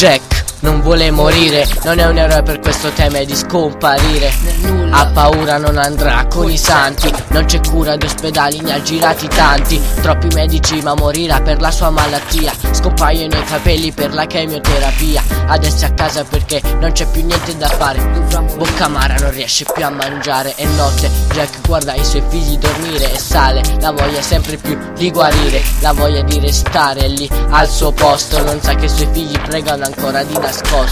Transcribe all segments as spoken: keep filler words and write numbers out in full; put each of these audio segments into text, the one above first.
Jack non vuole morire, non è un eroe, per questo teme di scomparire. Ha paura, non andrà con i santi, non c'è cura di ospedali, ne ha girati tanti. Troppi medici ma morirà per la sua malattia. Scompaiono i capelli per la chemioterapia. Adesso è a casa perché non c'è più niente da fare. Bocca amara, non riesce più a mangiare. È notte, Jack guarda i suoi figli dormire e sale la voglia sempre più di guarire, la voglia di restare lì al suo posto. Non sa che i suoi figli pregano ancora di nascosto.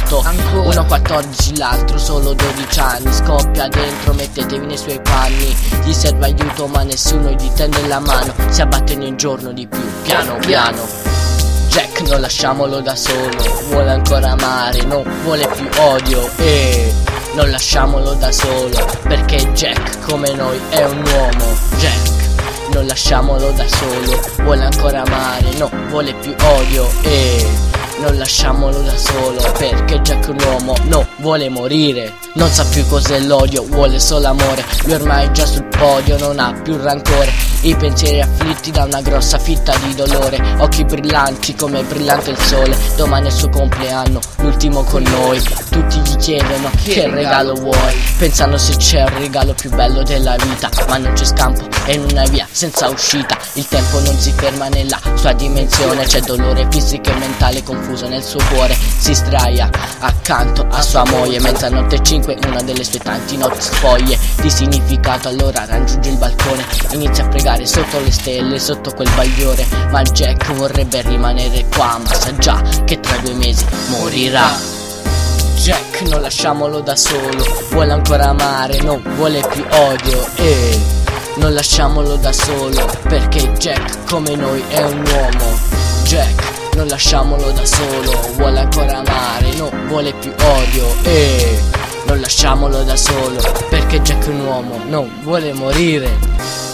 Uno quattordici, l'altro solo dodici anni. Scoppia dentro, mettetevi nei suoi panni. Gli serve aiuto ma nessuno gli tende la mano. Si abbatte ogni giorno di più, piano piano. Jack non lasciamolo da solo, vuole ancora amare, non vuole più odio. E non lasciamolo da solo, perché Jack come noi è un uomo. Jack non lasciamolo da solo, vuole ancora amare, non vuole più odio. E non lasciamolo da solo, perché Jack è un uomo, non vuole morire. Non sa più cos'è l'odio, vuole solo amore. Lui ormai è già sul podio, non ha più rancore. I pensieri afflitti da una grossa fitta di dolore. Occhi brillanti come è brillante il sole. Domani è il suo compleanno, l'ultimo con noi. Tutti gli chiedono che regalo vuoi, pensando se c'è un regalo più bello della vita. Ma non c'è scampo, è in una via senza uscita. Il tempo non si ferma nella sua dimensione. C'è dolore fisico e mentale confuso nel suo cuore. Si sdraia accanto a sua moglie. Mezzanotte e cinque, una delle sue tanti notti spoglie di significato. Allora raggiunge il balcone, inizia a pregare sotto le stelle, sotto quel bagliore. Ma Jack vorrebbe rimanere qua, ma sa già che tra due mesi morirà. Jack non lasciamolo da solo, vuole ancora amare, non vuole più odio. E non lasciamolo da solo, perché Jack come noi è un uomo. Jack non lasciamolo da solo, vuole ancora amare, non vuole più odio. E non lasciamolo da solo, perché Jack è un uomo, non vuole morire.